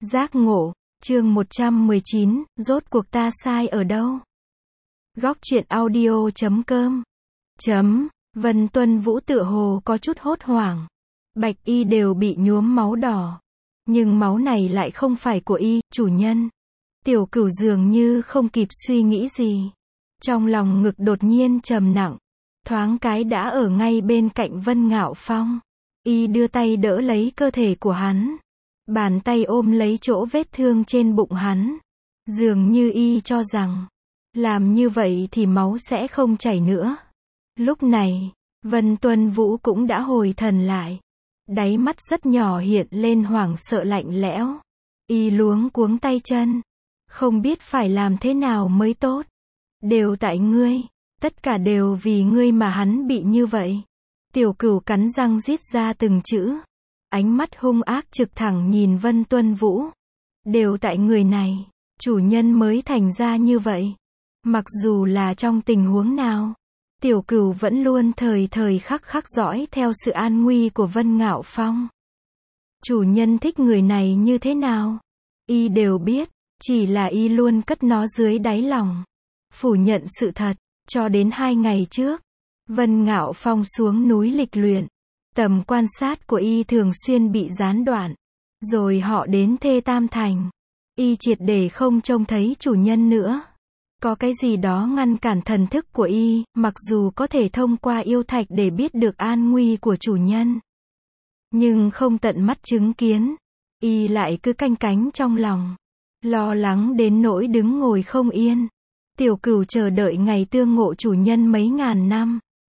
Giác ngộ, chương 119, rốt cuộc ta sai ở đâu? Góc truyện audio.com Vân Tuân Vũ tựa hồ có chút hốt hoảng. Bạch y đều bị nhuốm máu đỏ. Nhưng máu này lại không phải của y, chủ nhân. Tiểu Cửu dường như không kịp suy nghĩ gì. Trong lòng ngực đột nhiên trầm nặng. Thoáng cái đã ở ngay bên cạnh Vân Ngạo Phong. Y đưa tay đỡ lấy cơ thể của hắn. Bàn tay ôm lấy chỗ vết thương trên bụng hắn. Dường như y cho rằng, làm như vậy thì máu sẽ không chảy nữa. Lúc này, Vân Tuân Vũ cũng đã hồi thần lại. Đáy mắt rất nhỏ hiện lên hoảng sợ lạnh lẽo. Y luống cuống tay chân. Không biết phải làm thế nào mới tốt. Đều tại ngươi. Tất cả đều vì ngươi mà hắn bị như vậy. Tiểu Cửu cắn răng rít ra từng chữ. Ánh mắt hung ác trực thẳng nhìn Vân Tuân Vũ. Đều tại người này, chủ nhân mới thành ra như vậy. Mặc dù là trong tình huống nào, Tiểu Cửu vẫn luôn thời thời khắc khắc dõi theo sự an nguy của Vân Ngạo Phong. Chủ nhân thích người này như thế nào? Y đều biết, chỉ là y luôn cất nó dưới đáy lòng. Phủ nhận sự thật, cho đến 2 ngày trước, Vân Ngạo Phong xuống núi lịch luyện. Tầm quan sát của y thường xuyên bị gián đoạn. Rồi họ đến Thê Tam Thành. Y triệt để không trông thấy chủ nhân nữa. Có cái gì đó ngăn cản thần thức của y, mặc dù có thể thông qua yêu thạch để biết được an nguy của chủ nhân. Nhưng không tận mắt chứng kiến. Y lại cứ canh cánh trong lòng. Lo lắng đến nỗi đứng ngồi không yên. Tiểu Cửu chờ đợi ngày tương ngộ chủ nhân mấy ngàn năm.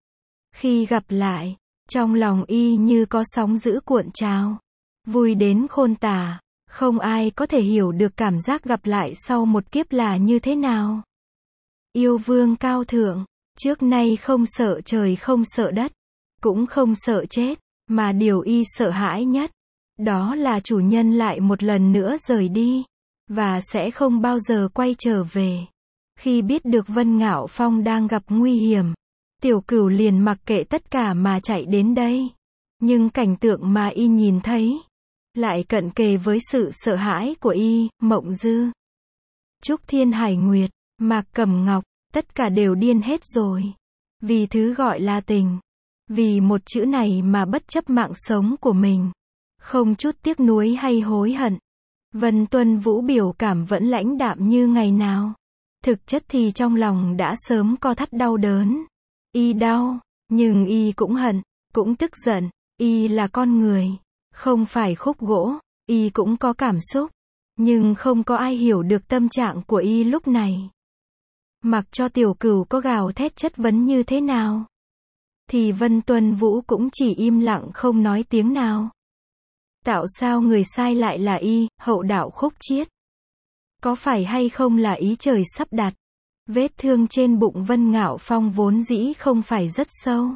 Khi gặp lại, trong lòng y như có sóng dữ cuộn trào. Vui đến khôn tả. Không ai có thể hiểu được cảm giác gặp lại sau một kiếp là như thế nào. Yêu vương cao thượng, trước nay không sợ trời không sợ đất, cũng không sợ chết, mà điều y sợ hãi nhất, đó là chủ nhân lại một lần nữa rời đi, và sẽ không bao giờ quay trở về. Khi biết được Vân Ngạo Phong đang gặp nguy hiểm, Tiểu Cửu liền mặc kệ tất cả mà chạy đến đây. Nhưng cảnh tượng mà y nhìn thấy, lại cận kề với sự sợ hãi của y. Mộng Dư, Trúc Thiên Hải Nguyệt, Mạc Cẩm Ngọc, tất cả đều điên hết rồi. Vì thứ gọi là tình. Vì một chữ này mà bất chấp mạng sống của mình. Không chút tiếc nuối hay hối hận. Vân Tuân Vũ biểu cảm vẫn lãnh đạm như ngày nào. Thực chất thì trong lòng đã sớm co thắt đau đớn. Y đau, nhưng y cũng hận, cũng tức giận. Y là con người, không phải khúc gỗ. Y cũng có cảm xúc, nhưng không có ai hiểu được tâm trạng của y lúc này. Mặc cho Tiểu Cửu có gào thét chất vấn như thế nào, thì Vân Tuân Vũ cũng chỉ im lặng không nói tiếng nào. Tạo sao người sai lại là y, hậu đạo khúc chiết? Có phải hay không là ý trời sắp đặt? Vết thương trên bụng Vân Ngạo Phong vốn dĩ không phải rất sâu.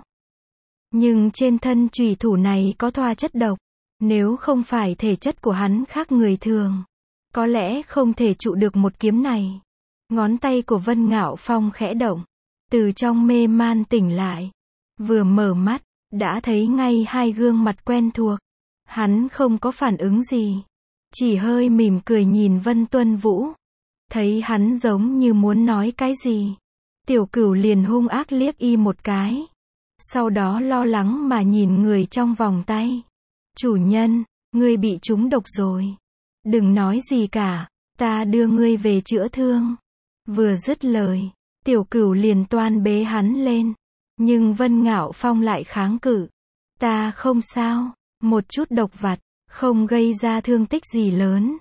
Nhưng trên thân chùy thủ này có thoa chất độc. Nếu không phải thể chất của hắn khác người thường, có lẽ không thể trụ được một kiếm này. Ngón tay của Vân Ngạo Phong khẽ động. Từ trong mê man tỉnh lại. Vừa mở mắt, đã thấy ngay 2 gương mặt quen thuộc. Hắn không có phản ứng gì. Chỉ hơi mỉm cười nhìn Vân Tuân Vũ. Thấy hắn giống như muốn nói cái gì. Tiểu Cửu liền hung ác liếc y một cái. Sau đó lo lắng mà nhìn người trong vòng tay. Chủ nhân, ngươi bị trúng độc rồi. Đừng nói gì cả, ta đưa ngươi về chữa thương. Vừa dứt lời, Tiểu Cửu liền toan bế hắn lên. Nhưng Vân Ngạo Phong lại kháng cự. Ta không sao, một chút độc vặt, không gây ra thương tích gì lớn.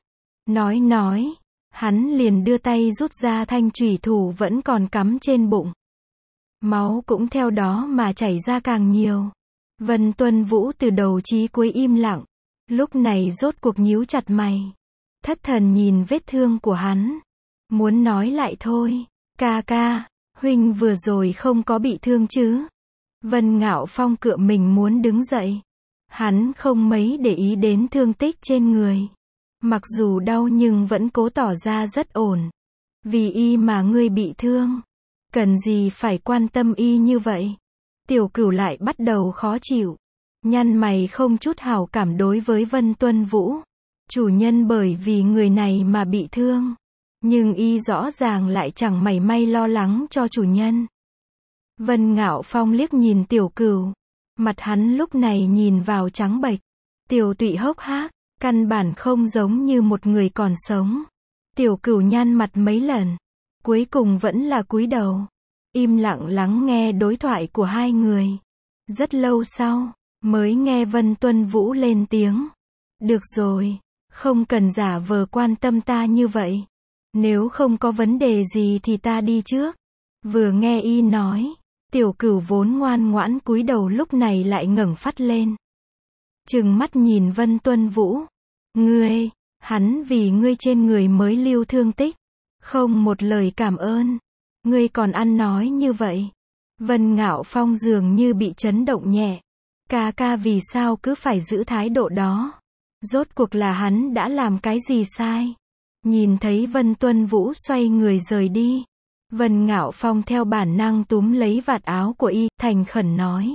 Nói, hắn liền đưa tay rút ra thanh chủy thủ vẫn còn cắm trên bụng. Máu cũng theo đó mà chảy ra càng nhiều. Vân Tuân Vũ từ đầu chí cuối im lặng. Lúc này rốt cuộc nhíu chặt mày. Thất thần nhìn vết thương của hắn. Muốn nói lại thôi. Ca, huynh vừa rồi không có bị thương chứ? Vân Ngạo Phong cựa mình muốn đứng dậy. Hắn không mấy để ý đến thương tích trên người. Mặc dù đau nhưng vẫn cố tỏ ra rất ổn. Vì y mà ngươi bị thương. Cần gì phải quan tâm y như vậy? Tiểu Cửu lại bắt đầu khó chịu. Nhăn mày không chút hảo cảm đối với Vân Tuân Vũ. Chủ nhân bởi vì người này mà bị thương. Nhưng y rõ ràng lại chẳng mảy may lo lắng cho chủ nhân. Vân Ngạo Phong liếc nhìn Tiểu Cửu. Mặt hắn lúc này nhìn vào trắng bệch. Tiểu tụy hốc hác, căn bản không giống như một người còn sống. Tiểu Cửu nhăn mặt mấy lần. Cuối cùng vẫn là cúi đầu. Im lặng lắng nghe đối thoại của hai người. Rất lâu sau, mới nghe Vân Tuân Vũ lên tiếng. Được rồi, không cần giả vờ quan tâm ta như vậy. Nếu không có vấn đề gì thì ta đi trước. Vừa nghe y nói, Tiểu Cửu vốn ngoan ngoãn cúi đầu lúc này lại ngẩng phát lên. Trừng mắt nhìn Vân Tuân Vũ. Ngươi, hắn vì ngươi trên người mới lưu thương tích. Không một lời cảm ơn. Ngươi còn ăn nói như vậy. Vân Ngạo Phong dường như bị chấn động nhẹ. Ca ca vì sao cứ phải giữ thái độ đó? Rốt cuộc là hắn đã làm cái gì sai? Nhìn thấy Vân Tuân Vũ xoay người rời đi. Vân Ngạo Phong theo bản năng túm lấy vạt áo của y, thành khẩn nói.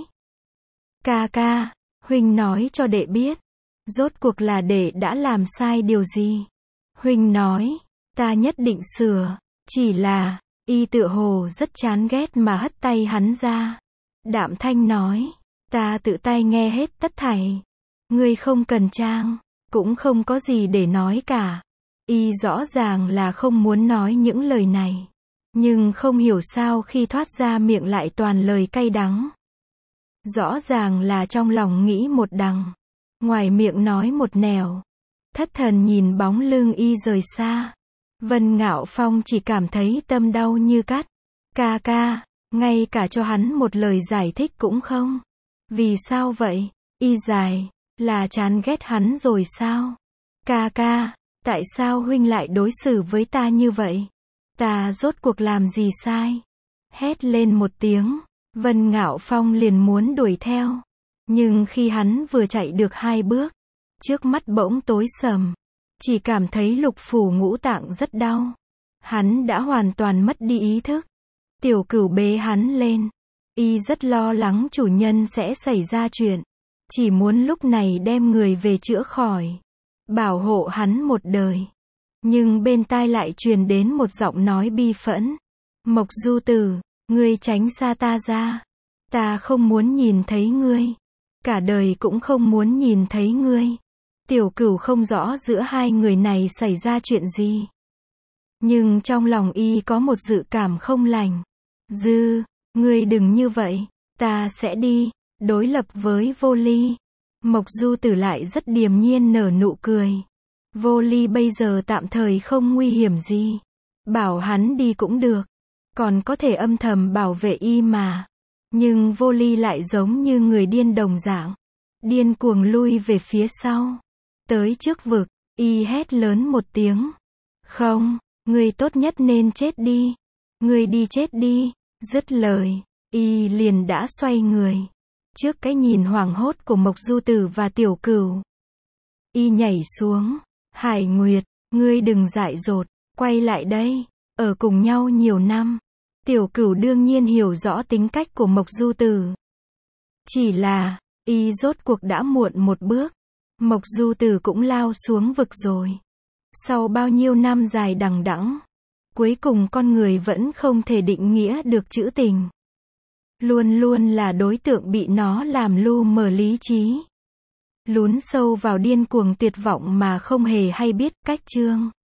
Ca ca, huynh nói cho đệ biết. Rốt cuộc là đệ đã làm sai điều gì? Huynh nói, ta nhất định sửa. Chỉ là, y tựa hồ rất chán ghét mà hất tay hắn ra. Đạm thanh nói, ta tự tay nghe hết tất thảy. Ngươi không cần trang, cũng không có gì để nói cả. Y rõ ràng là không muốn nói những lời này. Nhưng không hiểu sao khi thoát ra miệng lại toàn lời cay đắng. Rõ ràng là trong lòng nghĩ một đằng. Ngoài miệng nói một nẻo. Thất thần nhìn bóng lưng y rời xa. Vân Ngạo Phong chỉ cảm thấy tâm đau như cắt. Ca ca, ngay cả cho hắn một lời giải thích cũng không. Vì sao vậy? Y dài, là chán ghét hắn rồi sao? Ca ca, tại sao huynh lại đối xử với ta như vậy? Ta rốt cuộc làm gì sai? Hét lên một tiếng, Vân Ngạo Phong liền muốn đuổi theo. Nhưng khi hắn vừa chạy được 2 bước, trước mắt bỗng tối sầm. Chỉ cảm thấy lục phủ ngũ tạng rất đau. Hắn đã hoàn toàn mất đi ý thức. Tiểu Cửu bế hắn lên. Y rất lo lắng chủ nhân sẽ xảy ra chuyện. Chỉ muốn lúc này đem người về chữa khỏi. Bảo hộ hắn một đời. Nhưng bên tai lại truyền đến một giọng nói bi phẫn. Mộc Du Tử, ngươi tránh xa ta ra. Ta không muốn nhìn thấy ngươi. Cả đời cũng không muốn nhìn thấy ngươi. Tiểu Cửu không rõ giữa hai người này xảy ra chuyện gì. Nhưng trong lòng y có một dự cảm không lành. Ngươi đừng như vậy. Ta sẽ đi, đối lập với Vô Ly. Mộc Du Tử lại rất điềm nhiên nở nụ cười. Vô Ly bây giờ tạm thời không nguy hiểm gì. Bảo hắn đi cũng được. Còn có thể âm thầm bảo vệ y mà. Nhưng Vô Ly lại giống như người điên đồng dạng. Điên cuồng lui về phía sau. Tới trước vực, y hét lớn một tiếng. Không, ngươi tốt nhất nên chết đi. Ngươi đi chết đi. Dứt lời, y liền đã xoay người. Trước cái nhìn hoảng hốt của Mộc Du Tử và Tiểu Cửu. Y nhảy xuống. Hải Nguyệt, ngươi đừng dại dột, quay lại đây. Ở cùng nhau nhiều năm. Tiểu Cửu đương nhiên hiểu rõ tính cách của Mộc Du Tử. Chỉ là, y rốt cuộc đã muộn một bước. Mộc Du Tử cũng lao xuống vực rồi. Sau bao nhiêu năm dài đằng đẵng, cuối cùng con người vẫn không thể định nghĩa được trữ tình. Luôn luôn là đối tượng bị nó làm lu mờ lý trí. Lún sâu vào điên cuồng tuyệt vọng mà không hề hay biết. Cách chương